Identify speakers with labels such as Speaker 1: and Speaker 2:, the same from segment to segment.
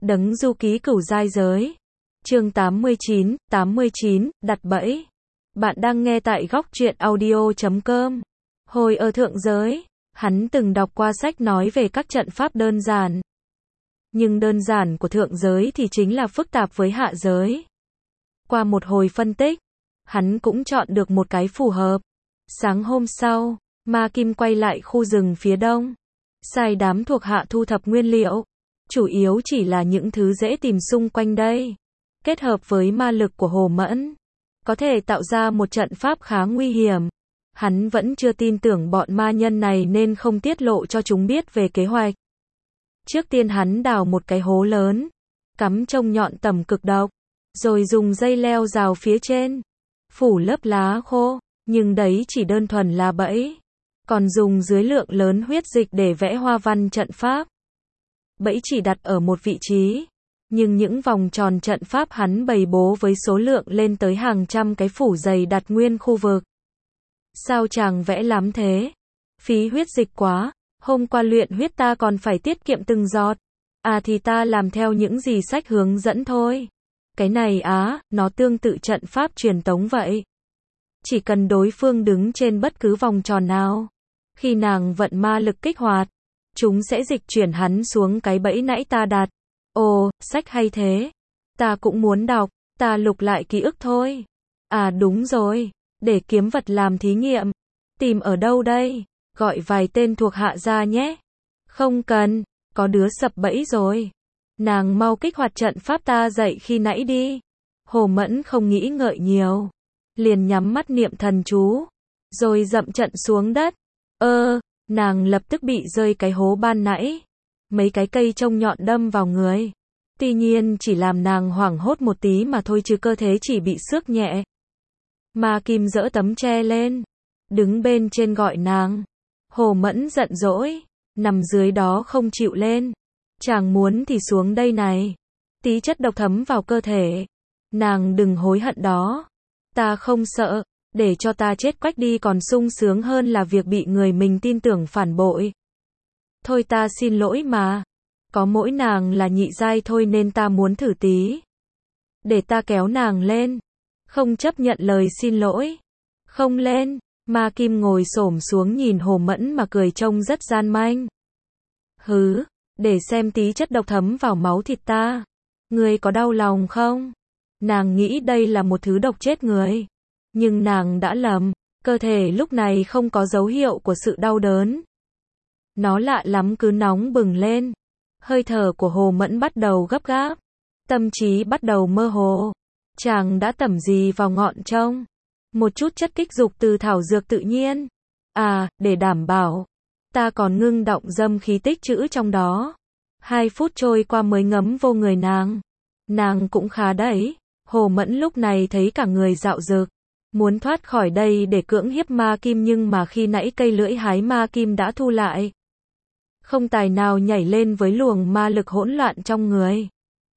Speaker 1: Đấng du ký cửu giai giới. Chương 89, đặt bẫy. Bạn đang nghe tại góc truyện audio.com. Hồi ở thượng giới, hắn từng đọc qua sách nói về các trận pháp đơn giản. Nhưng đơn giản của thượng giới thì chính là phức tạp với hạ giới. Qua một hồi phân tích, hắn cũng chọn được một cái phù hợp. Sáng hôm sau, Ma Kim quay lại khu rừng phía đông, sai đám thuộc hạ thu thập nguyên liệu. Chủ yếu chỉ là những thứ dễ tìm xung quanh đây. Kết hợp với ma lực của Hồ Mẫn, có thể tạo ra một trận pháp khá nguy hiểm. Hắn vẫn chưa tin tưởng bọn ma nhân này nên không tiết lộ cho chúng biết về kế hoạch. Trước tiên hắn đào một cái hố lớn, cắm trông nhọn tầm cực độc, rồi dùng dây leo rào phía trên, phủ lớp lá khô, nhưng đấy chỉ đơn thuần là bẫy. Còn dùng dưới lượng lớn huyết dịch để vẽ hoa văn trận pháp. Bẫy chỉ đặt ở một vị trí, nhưng những vòng tròn trận pháp hắn bày bố với số lượng lên tới hàng trăm cái phủ dày đặt nguyên khu vực. Sao chàng vẽ lắm thế? Phí huyết dịch quá, hôm qua luyện huyết ta còn phải tiết kiệm từng giọt. À thì ta làm theo những gì sách hướng dẫn thôi. Cái này nó tương tự trận pháp truyền tống vậy. Chỉ cần đối phương đứng trên bất cứ vòng tròn nào, khi nàng vận ma lực kích hoạt, chúng sẽ dịch chuyển hắn xuống cái bẫy nãy ta đặt. Ồ, sách hay thế. Ta cũng muốn đọc, ta lục lại ký ức thôi. À đúng rồi, để kiếm vật làm thí nghiệm. Tìm ở đâu đây? Gọi vài tên thuộc hạ ra nhé. Không cần, có đứa sập bẫy rồi. Nàng mau kích hoạt trận pháp ta dạy khi nãy đi. Hồ Mẫn không nghĩ ngợi nhiều, liền nhắm mắt niệm thần chú, rồi dậm trận xuống đất. Nàng lập tức bị rơi cái hố ban nãy. Mấy cái cây trông nhọn đâm vào người. Tuy nhiên chỉ làm nàng hoảng hốt một tí mà thôi chứ cơ thể chỉ bị xước nhẹ. Ma Kim giở tấm tre lên, đứng bên trên gọi nàng. Hồ Mẫn giận dỗi, nằm dưới đó không chịu lên. Chàng muốn thì xuống đây này. Tí chất độc thấm vào cơ thể. Nàng đừng hối hận đó. Ta không sợ. Để cho ta chết quách đi còn sung sướng hơn là việc bị người mình tin tưởng phản bội. Thôi ta xin lỗi mà. Có mỗi nàng là nhị giai thôi nên ta muốn thử tí. Để ta kéo nàng lên. Không chấp nhận lời xin lỗi. Không lên. Ma Kim ngồi xổm xuống nhìn Hồ Mẫn mà cười trông rất gian manh. Hứ, để xem tí chất độc thấm vào máu thịt ta. Ngươi có đau lòng không? Nàng nghĩ đây là một thứ độc chết người. Nhưng nàng đã lầm, cơ thể lúc này không có dấu hiệu của sự đau đớn. Nó lạ lắm cứ nóng bừng lên. Hơi thở của Hồ Mẫn bắt đầu gấp gáp. Tâm trí bắt đầu mơ hồ. Chàng đã tẩm gì vào ngọn trông? Một chút chất kích dục từ thảo dược tự nhiên. À, để đảm bảo. Ta còn ngưng động dâm khí tích trữ trong đó. 2 phút trôi qua mới ngấm vô người nàng. Nàng cũng khá đấy. Hồ Mẫn lúc này thấy cả người dạo dực. Muốn thoát khỏi đây để cưỡng hiếp Ma Kim nhưng mà khi nãy cây lưỡi hái Ma Kim đã thu lại. Không tài nào nhảy lên với luồng ma lực hỗn loạn trong người.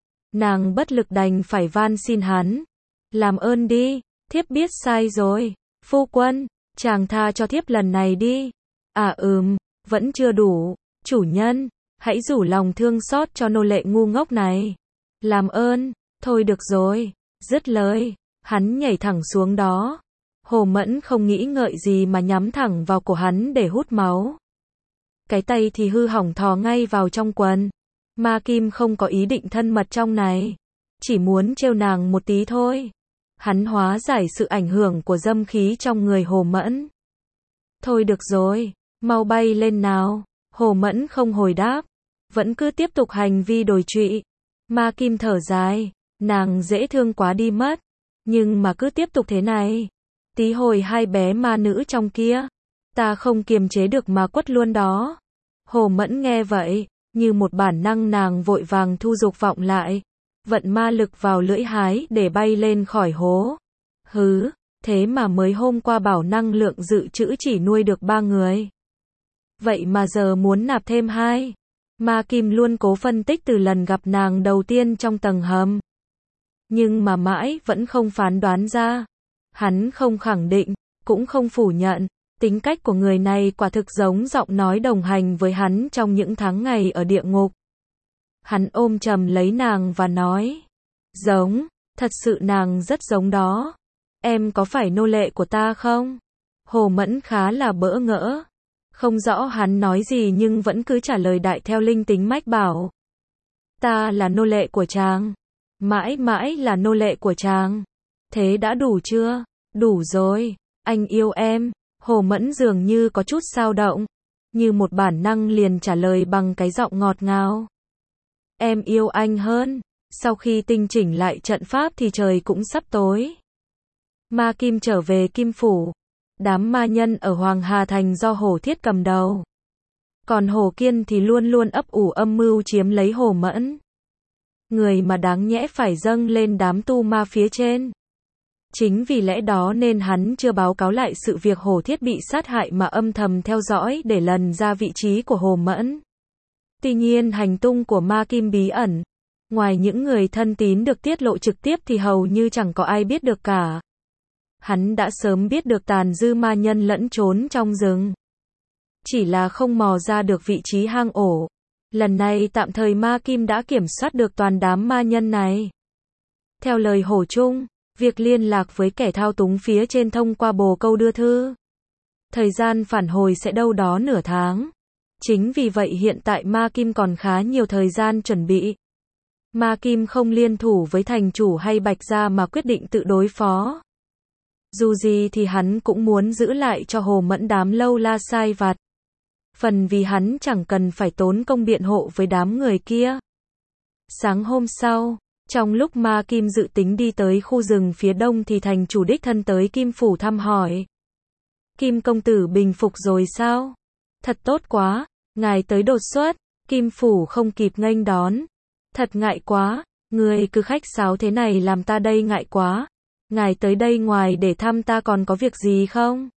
Speaker 1: Nàng bất lực đành phải van xin hắn. Làm ơn đi, thiếp biết sai rồi. Phu quân, chàng tha cho thiếp lần này đi. À vẫn chưa đủ. Chủ nhân, hãy rủ lòng thương xót cho nô lệ ngu ngốc này. Làm ơn, thôi được rồi. Dứt lời, hắn nhảy thẳng xuống đó. Hồ Mẫn không nghĩ ngợi gì mà nhắm thẳng vào cổ hắn để hút máu. Cái tay thì hư hỏng thò ngay vào trong quần. Ma Kim không có ý định thân mật trong này. Chỉ muốn trêu nàng một tí thôi. Hắn hóa giải sự ảnh hưởng của dâm khí trong người Hồ Mẫn. Thôi được rồi, mau bay lên nào. Hồ Mẫn không hồi đáp. Vẫn cứ tiếp tục hành vi đồi trụy. Ma Kim thở dài. Nàng dễ thương quá đi mất. Nhưng mà cứ tiếp tục thế này. Tí hồi 2 bé ma nữ trong kia. Ta không kiềm chế được mà quất luôn đó. Hồ Mẫn nghe vậy. Như một bản năng nàng vội vàng thu dục vọng lại. Vận ma lực vào lưỡi hái để bay lên khỏi hố. Hứ, thế mà mới hôm qua bảo năng lượng dự trữ chỉ nuôi được 3 người. Vậy mà giờ muốn nạp thêm 2. Ma Kim luôn cố phân tích từ lần gặp nàng đầu tiên trong tầng hầm. Nhưng mà mãi vẫn không phán đoán ra. Hắn không khẳng định, cũng không phủ nhận. Tính cách của người này quả thực giống giọng nói đồng hành với hắn trong những tháng ngày ở địa ngục. Hắn ôm chầm lấy nàng và nói. Giống, thật sự nàng rất giống đó. Em có phải nô lệ của ta không? Hồ Mẫn khá là bỡ ngỡ. Không rõ hắn nói gì nhưng vẫn cứ trả lời đại theo linh tính mách bảo. Ta là nô lệ của chàng. Mãi mãi là nô lệ của chàng. Thế đã đủ chưa? Đủ rồi. Anh yêu em. Hồ Mẫn dường như có chút dao động. Như một bản năng liền trả lời bằng cái giọng ngọt ngào. Em yêu anh hơn. Sau khi tinh chỉnh lại trận pháp thì trời cũng sắp tối. Ma Kim trở về Kim Phủ. Đám ma nhân ở Hoàng Hà Thành do Hồ Thiết cầm đầu. Còn Hồ Kiên thì luôn luôn ấp ủ âm mưu chiếm lấy Hồ Mẫn. Người mà đáng nhẽ phải dâng lên đám tu ma phía trên. Chính vì lẽ đó nên hắn chưa báo cáo lại sự việc Hồ Thiết bị sát hại mà âm thầm theo dõi để lần ra vị trí của Hồ Mẫn. Tuy nhiên hành tung của Ma Kim bí ẩn. Ngoài những người thân tín được tiết lộ trực tiếp thì hầu như chẳng có ai biết được cả. Hắn đã sớm biết được tàn dư ma nhân lẫn trốn trong rừng. Chỉ là không mò ra được vị trí hang ổ. Lần này tạm thời Ma Kim đã kiểm soát được toàn đám ma nhân này. Theo lời Hổ Trung, việc liên lạc với kẻ thao túng phía trên thông qua bồ câu đưa thư. Thời gian phản hồi sẽ đâu đó nửa tháng. Chính vì vậy hiện tại Ma Kim còn khá nhiều thời gian chuẩn bị. Ma Kim không liên thủ với thành chủ hay Bạch Gia mà quyết định tự đối phó. Dù gì thì hắn cũng muốn giữ lại cho Hồ Mẫn đám lâu la sai vặt. Phần vì hắn chẳng cần phải tốn công biện hộ với đám người kia. Sáng hôm sau, trong lúc Ma Kim dự tính đi tới khu rừng phía đông thì thành chủ đích thân tới Kim Phủ thăm hỏi. Kim công tử bình phục rồi sao? Thật tốt quá, ngài tới đột xuất. Kim Phủ không kịp nghênh đón. Thật ngại quá, người cứ khách sáo thế này làm ta đây ngại quá. Ngài tới đây ngoài để thăm ta còn có việc gì không?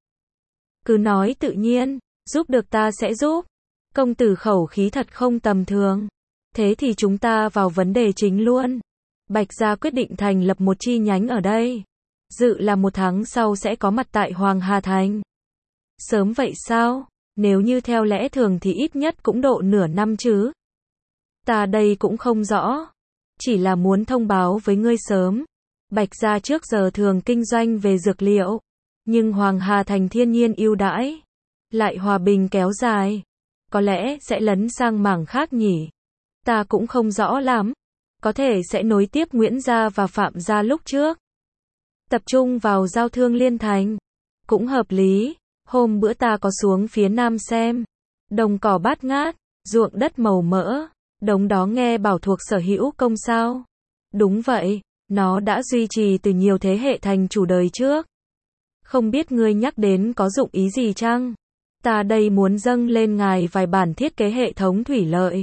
Speaker 1: Cứ nói tự nhiên, giúp được ta sẽ giúp. Công tử khẩu khí thật không tầm thường. Thế thì chúng ta vào vấn đề chính luôn. Bạch Gia quyết định thành lập một chi nhánh ở đây. Dự là 1 tháng sau sẽ có mặt tại Hoàng Hà Thành. Sớm vậy sao? Nếu như theo lẽ thường thì ít nhất cũng độ nửa năm chứ. Ta đây cũng không rõ. Chỉ là muốn thông báo với ngươi sớm. Bạch Gia trước giờ thường kinh doanh về dược liệu. Nhưng Hoàng Hà Thành thiên nhiên ưu đãi. Lại hòa bình kéo dài. Có lẽ sẽ lấn sang mảng khác nhỉ. Ta cũng không rõ lắm. Có thể sẽ nối tiếp Nguyễn Gia và Phạm Gia lúc trước. Tập trung vào giao thương liên thành. Cũng hợp lý. Hôm bữa ta có xuống phía nam xem. Đồng cỏ bát ngát. Ruộng đất màu mỡ. Đống đó nghe bảo thuộc sở hữu công sao? Đúng vậy. Nó đã duy trì từ nhiều thế hệ thành chủ đời trước. Không biết ngươi nhắc đến có dụng ý gì chăng? Ta đây muốn dâng lên ngài vài bản thiết kế hệ thống thủy lợi.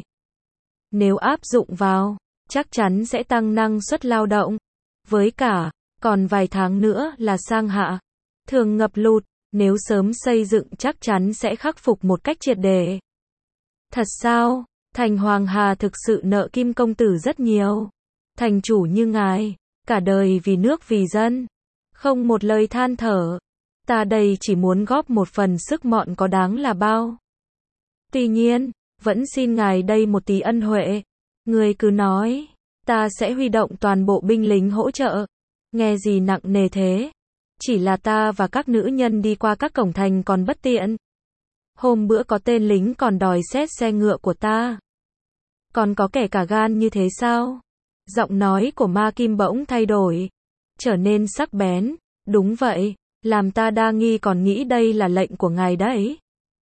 Speaker 1: Nếu áp dụng vào, chắc chắn sẽ tăng năng suất lao động. Với cả, còn vài tháng nữa là sang hạ. Thường ngập lụt, nếu sớm xây dựng chắc chắn sẽ khắc phục một cách triệt để. Thật sao? Thành Hoàng Hà thực sự nợ Kim công tử rất nhiều. Thành chủ như ngài, cả đời vì nước vì dân. Không một lời than thở. Ta đây chỉ muốn góp một phần sức mọn có đáng là bao. Tuy nhiên, vẫn xin ngài đây một tí ân huệ. Người cứ nói, ta sẽ huy động toàn bộ binh lính hỗ trợ. Nghe gì nặng nề thế? Chỉ là ta và các nữ nhân đi qua các cổng thành còn bất tiện. Hôm bữa có tên lính còn đòi xét xe ngựa của ta. Còn có kẻ cả gan như thế sao? Giọng nói của Ma Kim bỗng thay đổi, trở nên sắc bén. Đúng vậy, làm ta đa nghi còn nghĩ đây là lệnh của ngài đấy.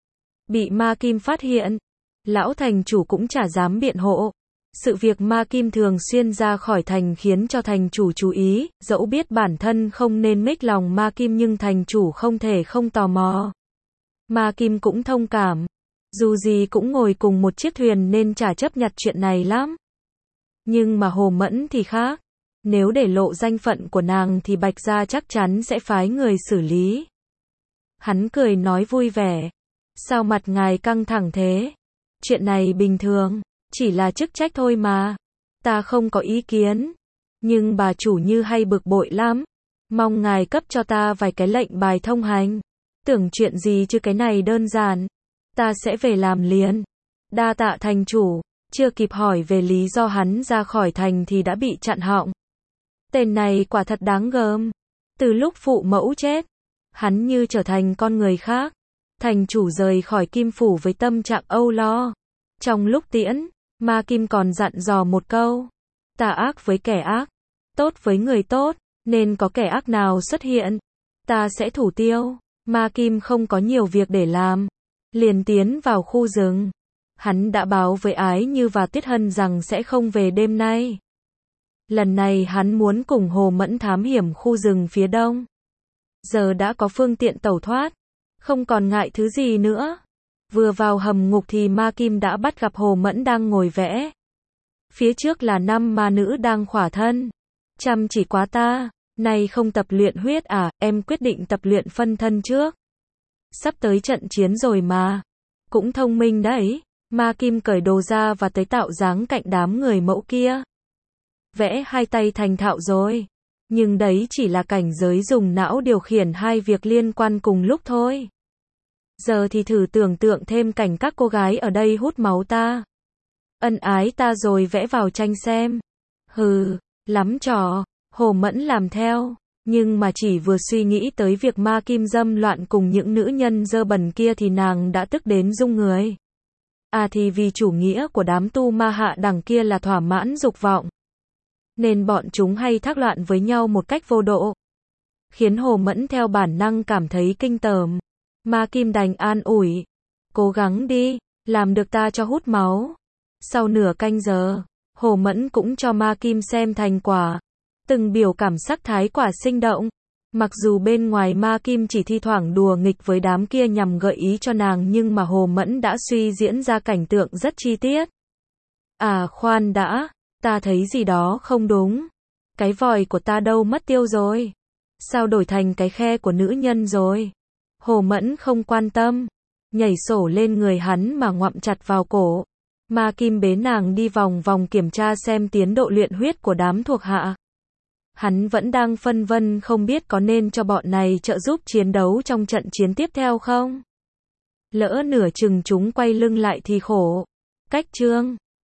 Speaker 1: Bị Ma Kim phát hiện, lão thành chủ cũng chả dám biện hộ. Sự việc Ma Kim thường xuyên ra khỏi thành khiến cho thành chủ chú ý, dẫu biết bản thân không nên mếch lòng Ma Kim nhưng thành chủ không thể không tò mò. Ma Kim cũng thông cảm. Dù gì cũng ngồi cùng một chiếc thuyền nên chả chấp nhặt chuyện này lắm. Nhưng mà Hồ Mẫn thì khác. Nếu để lộ danh phận của nàng thì Bạch Gia chắc chắn sẽ phái người xử lý. Hắn cười nói vui vẻ. Sao mặt ngài căng thẳng thế? Chuyện này bình thường, chỉ là chức trách thôi mà. Ta không có ý kiến. Nhưng bà chủ như hay bực bội lắm. Mong ngài cấp cho ta vài cái lệnh bài thông hành. Tưởng chuyện gì chứ cái này đơn giản. Ta sẽ về làm liền. Đa tạ thành chủ. Chưa kịp hỏi về lý do hắn ra khỏi thành thì đã bị chặn họng. Tên này quả thật đáng gờm. Từ lúc phụ mẫu chết, hắn như trở thành con người khác. Thành chủ rời khỏi Kim Phủ với tâm trạng âu lo. Trong lúc tiễn, Ma Kim còn dặn dò một câu. Tà ác với kẻ ác, tốt với người tốt, nên có kẻ ác nào xuất hiện, ta sẽ thủ tiêu. Ma Kim không có nhiều việc để làm, liền tiến vào khu rừng. Hắn đã báo với Ái Như và Tiết Hân rằng sẽ không về đêm nay. Lần này hắn muốn cùng Hồ Mẫn thám hiểm khu rừng phía đông. Giờ đã có phương tiện tẩu thoát, không còn ngại thứ gì nữa. Vừa vào hầm ngục thì Ma Kim đã bắt gặp Hồ Mẫn đang ngồi vẽ. Phía trước là 5 ma nữ đang khỏa thân. Chăm chỉ quá ta, này không tập luyện huyết à, em quyết định tập luyện phân thân trước. Sắp tới trận chiến rồi mà. Cũng thông minh đấy. Ma Kim cởi đồ ra và tới tạo dáng cạnh đám người mẫu kia. Vẽ hai tay thành thạo rồi. Nhưng đấy chỉ là cảnh giới dùng não điều khiển hai việc liên quan cùng lúc thôi. Giờ thì thử tưởng tượng thêm cảnh các cô gái ở đây hút máu ta. Ân ái ta rồi vẽ vào tranh xem. Hừ, lắm trò. Hồ Mẫn làm theo. Nhưng mà chỉ vừa suy nghĩ tới việc Ma Kim dâm loạn cùng những nữ nhân dơ bẩn kia thì nàng đã tức đến rung người. À thì vì chủ nghĩa của đám tu ma hạ đẳng kia là thỏa mãn dục vọng, nên bọn chúng hay thác loạn với nhau một cách vô độ, khiến Hồ Mẫn theo bản năng cảm thấy kinh tởm. Ma Kim đành an ủi. Cố gắng đi, làm được ta cho hút máu. Sau nửa canh giờ, Hồ Mẫn cũng cho Ma Kim xem thành quả. Từng biểu cảm sắc thái quả sinh động. Mặc dù bên ngoài Ma Kim chỉ thi thoảng đùa nghịch với đám kia nhằm gợi ý cho nàng, nhưng mà Hồ Mẫn đã suy diễn ra cảnh tượng rất chi tiết. À khoan đã, ta thấy gì đó không đúng. Cái vòi của ta đâu mất tiêu rồi? Sao đổi thành cái khe của nữ nhân rồi? Hồ Mẫn không quan tâm, nhảy sổ lên người hắn mà ngoạm chặt vào cổ. Ma Kim bế nàng đi vòng vòng kiểm tra xem tiến độ luyện huyết của đám thuộc hạ. Hắn vẫn đang phân vân không biết có nên cho bọn này trợ giúp chiến đấu trong trận chiến tiếp theo không? Lỡ nửa chừng chúng quay lưng lại thì khổ. Cách chương